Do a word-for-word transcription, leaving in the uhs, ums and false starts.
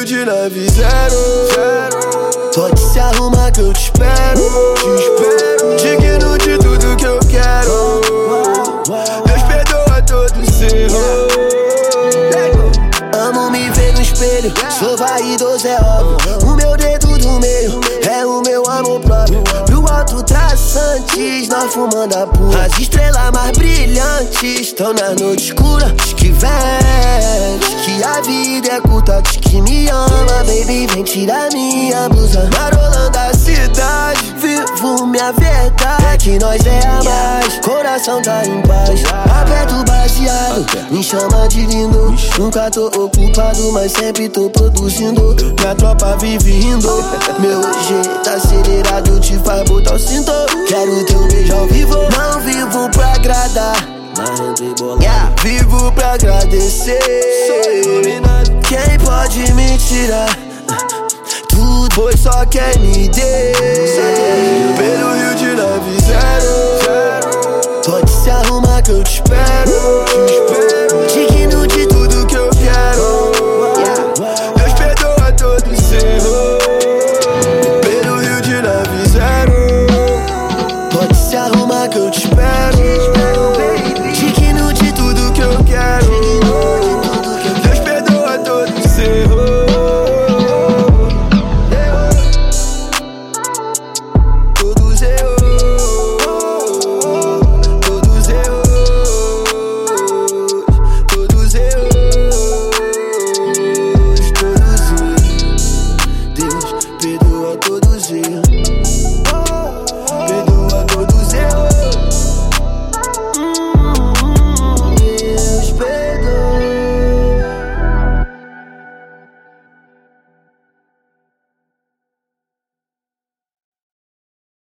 Rio de Nave Zero. Pode se arrumar que eu te espero. Te espero. Digno de tudo que eu quero. Deus perdoa todos os erros. Amo me ver no espelho, sou vaidoso, é óbvio. O meu dedo do meio é o meu amor próprio. Pro alto traçantes, nós fumando a pura. As estrelas mais brilhantes estão nas noites escuras. Diz que vem, diz que a vida é curta. Diz que me ama, baby, vem tirar minha blusa. Marolando a cidade, vivo minha verdade. É que nós é a mais, coração tá em paz. Aperto baseado, me chama de lindo. Nunca tô ocupado, mas sempre tô produzindo. Minha tropa vive rindo. Meu jeito acelerado te faz botar o cinto. Quero teu beijo ao vivo. Não vivo pra agradar, yeah. Vivo pra agradecer. Quem pode me tirar tudo, pois só quer me der. Pelo Rio de Nave Zero. Pode se arrumar que eu te espero. Digno de tudo que eu quero. Deus perdoa todos os erros. Pelo Rio de Nave Zero. Pode se arrumar que eu te espero. Digno de tudo que eu quero. Deus perdoa todos os erros. Todos erros. Todos erros. Todos erros. Todos erros. Deus perdoa todos os erros.